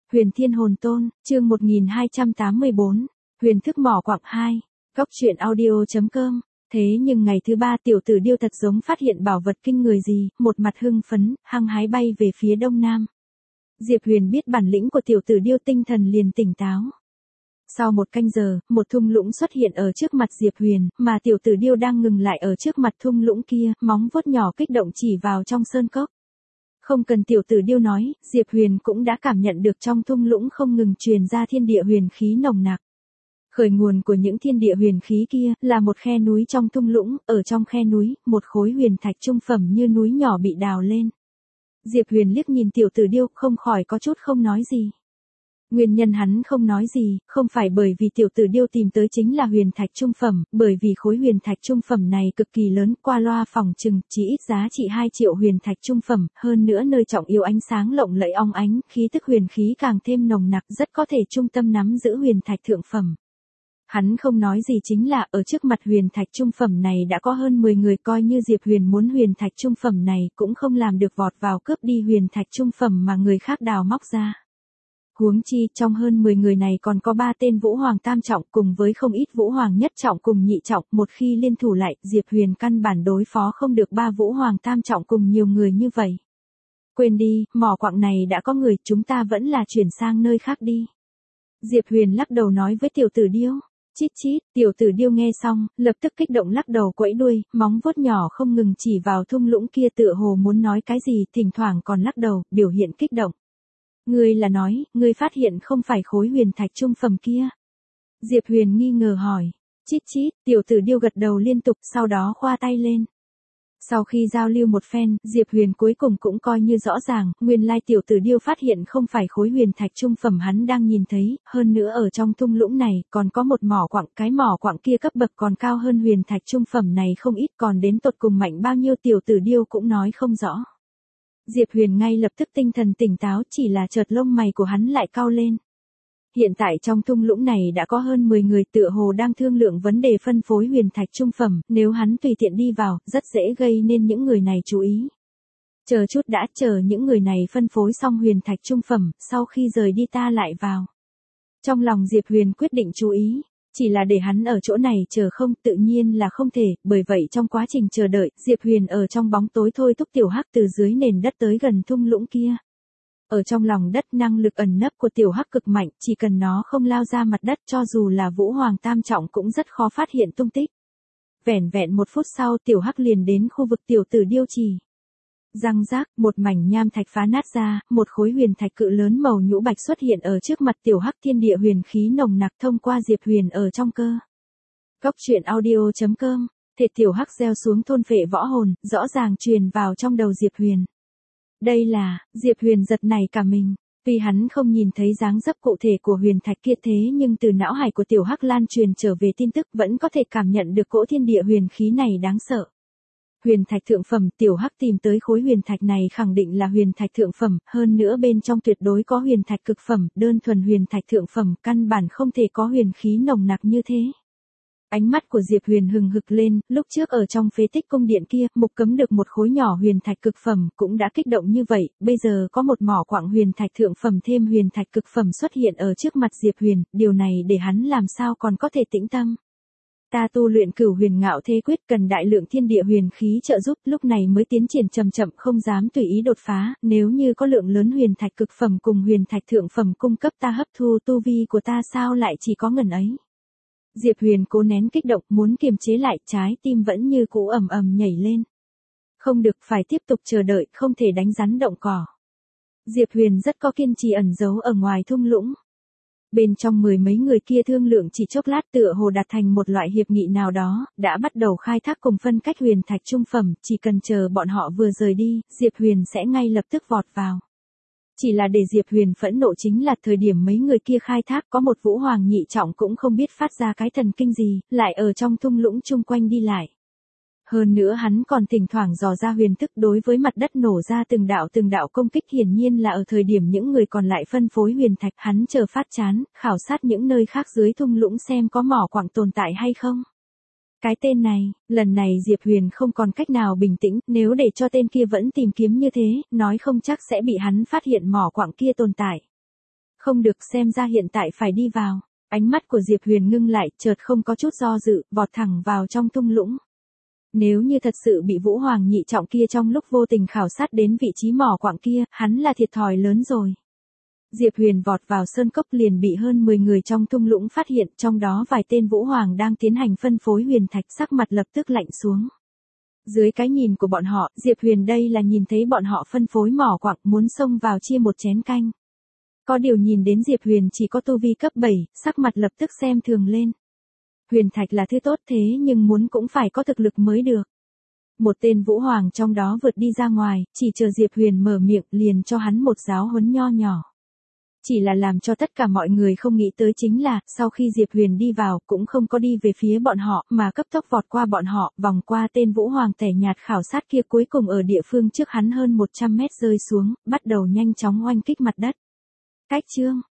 Huyền Thiên Hồn Tôn, chương 1284, Huyền Thức Mỏ Quặng 2, Góc truyện audio.com. Thế nhưng ngày thứ ba tiểu tử điêu thật giống phát hiện bảo vật kinh người gì, một mặt hưng phấn, hăng hái bay về phía đông nam. Diệp Huyền biết bản lĩnh của tiểu tử điêu, tinh thần liền tỉnh táo. Sau một canh giờ, một thung lũng xuất hiện ở trước mặt Diệp Huyền, mà tiểu tử điêu đang ngừng lại ở trước mặt thung lũng kia, móng vuốt nhỏ kích động chỉ vào trong sơn cốc. Không cần tiểu tử điêu nói, Diệp Huyền cũng đã cảm nhận được trong thung lũng không ngừng truyền ra thiên địa huyền khí nồng nặc. Khởi nguồn của những thiên địa huyền khí kia là một khe núi trong thung lũng, ở trong khe núi, một khối huyền thạch trung phẩm như núi nhỏ bị đào lên. Diệp Huyền liếc nhìn tiểu tử điêu, không khỏi có chút không nói gì. Nguyên nhân hắn không nói gì, không phải bởi vì tiểu tử điêu tìm tới chính là huyền thạch trung phẩm, bởi vì khối huyền thạch trung phẩm này cực kỳ lớn, qua loa phòng chừng, chỉ ít giá trị 2 triệu huyền thạch trung phẩm, hơn nữa nơi trọng yếu ánh sáng lộng lẫy óng ánh, khí tức huyền khí càng thêm nồng nặc, rất có thể trung tâm nắm giữ huyền thạch thượng phẩm. Hắn không nói gì chính là, ở trước mặt huyền thạch trung phẩm này đã có hơn 10 người, coi như Diệp Huyền muốn huyền thạch trung phẩm này cũng không làm được vọt vào cướp đi huyền thạch trung phẩm mà người khác đào móc ra. Huống chi, trong hơn 10 người này còn có 3 tên Vũ Hoàng tam trọng cùng với không ít Vũ Hoàng nhất trọng cùng nhị trọng, một khi liên thủ lại, Diệp Huyền căn bản đối phó không được 3 Vũ Hoàng tam trọng cùng nhiều người như vậy. Quên đi, mỏ quặng này đã có người, chúng ta vẫn là chuyển sang nơi khác đi. Diệp Huyền lắc đầu nói với tiểu tử điêu. Chít chít, tiểu tử điêu nghe xong, lập tức kích động lắc đầu quẫy đuôi, móng vuốt nhỏ không ngừng chỉ vào thung lũng kia tựa hồ muốn nói cái gì, thỉnh thoảng còn lắc đầu, biểu hiện kích động. Ngươi là nói, ngươi phát hiện không phải khối huyền thạch trung phẩm kia. Diệp Huyền nghi ngờ hỏi. Chít chít, tiểu tử điêu gật đầu liên tục, sau đó khoa tay lên. Sau khi giao lưu một phen, Diệp Huyền cuối cùng cũng coi như rõ ràng, nguyên lai tiểu tử điêu phát hiện không phải khối huyền thạch trung phẩm hắn đang nhìn thấy, hơn nữa ở trong thung lũng này, còn có một mỏ quặng, cái mỏ quặng kia cấp bậc còn cao hơn huyền thạch trung phẩm này không ít, còn đến tột cùng mạnh bao nhiêu tiểu tử điêu cũng nói không rõ. Diệp Huyền ngay lập tức tinh thần tỉnh táo, chỉ là chợt lông mày của hắn lại cau lên. Hiện tại trong thung lũng này đã có hơn 10 người tựa hồ đang thương lượng vấn đề phân phối huyền thạch trung phẩm, nếu hắn tùy tiện đi vào, rất dễ gây nên những người này chú ý. Chờ chút đã, chờ những người này phân phối xong huyền thạch trung phẩm, sau khi rời đi ta lại vào. Trong lòng Diệp Huyền quyết định chú ý, chỉ là để hắn ở chỗ này chờ không, tự nhiên là không thể, bởi vậy trong quá trình chờ đợi, Diệp Huyền ở trong bóng tối thôi thúc tiểu hắc từ dưới nền đất tới gần thung lũng kia. Ở trong lòng đất năng lực ẩn nấp của tiểu hắc cực mạnh, chỉ cần nó không lao ra mặt đất cho dù là Vũ Hoàng tam trọng cũng rất khó phát hiện tung tích. Vẻn vẹn 1 phút sau tiểu hắc liền đến khu vực tiểu tử điêu trì. Răng rác, một mảnh nham thạch phá nát ra, một khối huyền thạch cự lớn màu nhũ bạch xuất hiện ở trước mặt tiểu hắc, thiên địa huyền khí nồng nặc thông qua Diệp Huyền ở trong cơ. Góc truyện audio.com, thể tiểu hắc gieo xuống thôn phệ võ hồn, rõ ràng truyền vào trong đầu Diệp Huyền. Đây là, Diệp Huyền giật nảy cả mình, tuy hắn không nhìn thấy dáng dấp cụ thể của huyền thạch kia thế nhưng từ não hải của tiểu hắc lan truyền trở về tin tức vẫn có thể cảm nhận được cỗ thiên địa huyền khí này đáng sợ. Huyền thạch thượng phẩm, tiểu hắc tìm tới khối huyền thạch này khẳng định là huyền thạch thượng phẩm, hơn nữa bên trong tuyệt đối có huyền thạch cực phẩm, đơn thuần huyền thạch thượng phẩm, căn bản không thể có huyền khí nồng nặc như thế. Ánh mắt của Diệp Huyền hừng hực lên, lúc trước ở trong phế tích cung điện kia, mục cấm được một khối nhỏ huyền thạch cực phẩm, cũng đã kích động như vậy, bây giờ có một mỏ quặng huyền thạch thượng phẩm thêm huyền thạch cực phẩm xuất hiện ở trước mặt Diệp Huyền, điều này để hắn làm sao còn có thể tĩnh tâm. Ta tu luyện Cửu Huyền Ngạo Thế Quyết cần đại lượng thiên địa huyền khí trợ giúp, lúc này mới tiến triển chậm chậm, không dám tùy ý đột phá, nếu như có lượng lớn huyền thạch cực phẩm cùng huyền thạch thượng phẩm cung cấp ta hấp thu tu vi của ta sao lại chỉ có ngần ấy. Diệp Huyền cố nén kích động, muốn kiềm chế lại, trái tim vẫn như cũ ầm ầm nhảy lên. Không được, phải tiếp tục chờ đợi, không thể đánh rắn động cỏ. Diệp Huyền rất có kiên trì ẩn giấu ở ngoài thung lũng. Bên trong 10 mấy người kia thương lượng chỉ chốc lát tựa hồ đạt thành một loại hiệp nghị nào đó, đã bắt đầu khai thác cùng phân cách huyền thạch trung phẩm, chỉ cần chờ bọn họ vừa rời đi, Diệp Huyền sẽ ngay lập tức vọt vào. Chỉ là để Diệp Huyền phẫn nộ chính là thời điểm mấy người kia khai thác có một Vũ Hoàng nhị trọng cũng không biết phát ra cái thần kinh gì, lại ở trong thung lũng chung quanh đi lại. Hơn nữa hắn còn thỉnh thoảng dò ra huyền thức, đối với mặt đất nổ ra từng đạo công kích, hiển nhiên là ở thời điểm những người còn lại phân phối huyền thạch, hắn chờ phát chán, khảo sát những nơi khác dưới thung lũng xem có mỏ quặng tồn tại hay không. Cái tên này, lần này Diệp Huyền không còn cách nào bình tĩnh, nếu để cho tên kia vẫn tìm kiếm như thế, nói không chắc sẽ bị hắn phát hiện mỏ quặng kia tồn tại. Không được, xem ra hiện tại phải đi vào. Ánh mắt của Diệp Huyền ngưng lại, chợt không có chút do dự, vọt thẳng vào trong thung lũng. Nếu như thật sự bị Vũ Hoàng nhị trọng kia trong lúc vô tình khảo sát đến vị trí mỏ quặng kia, hắn là thiệt thòi lớn rồi. Diệp Huyền vọt vào sơn cốc liền bị hơn 10 người trong thung lũng phát hiện, trong đó vài tên Vũ Hoàng đang tiến hành phân phối huyền thạch, sắc mặt lập tức lạnh xuống. Dưới cái nhìn của bọn họ, Diệp Huyền đây là nhìn thấy bọn họ phân phối mỏ quặng, muốn xông vào chia một chén canh. Có điều nhìn đến Diệp Huyền chỉ có tu vi cấp 7, sắc mặt lập tức xem thường lên. Huyền thạch là thứ tốt thế nhưng muốn cũng phải có thực lực mới được. Một tên Vũ Hoàng trong đó vượt đi ra ngoài, chỉ chờ Diệp Huyền mở miệng liền cho hắn một giáo huấn nho nhỏ. Chỉ là làm cho tất cả mọi người không nghĩ tới chính là, sau khi Diệp Huyền đi vào, cũng không có đi về phía bọn họ, mà cấp tốc vọt qua bọn họ, vòng qua tên Vũ Hoàng tẻ nhạt khảo sát kia, cuối cùng ở địa phương trước hắn hơn 100 mét rơi xuống, bắt đầu nhanh chóng oanh kích mặt đất. Cách chương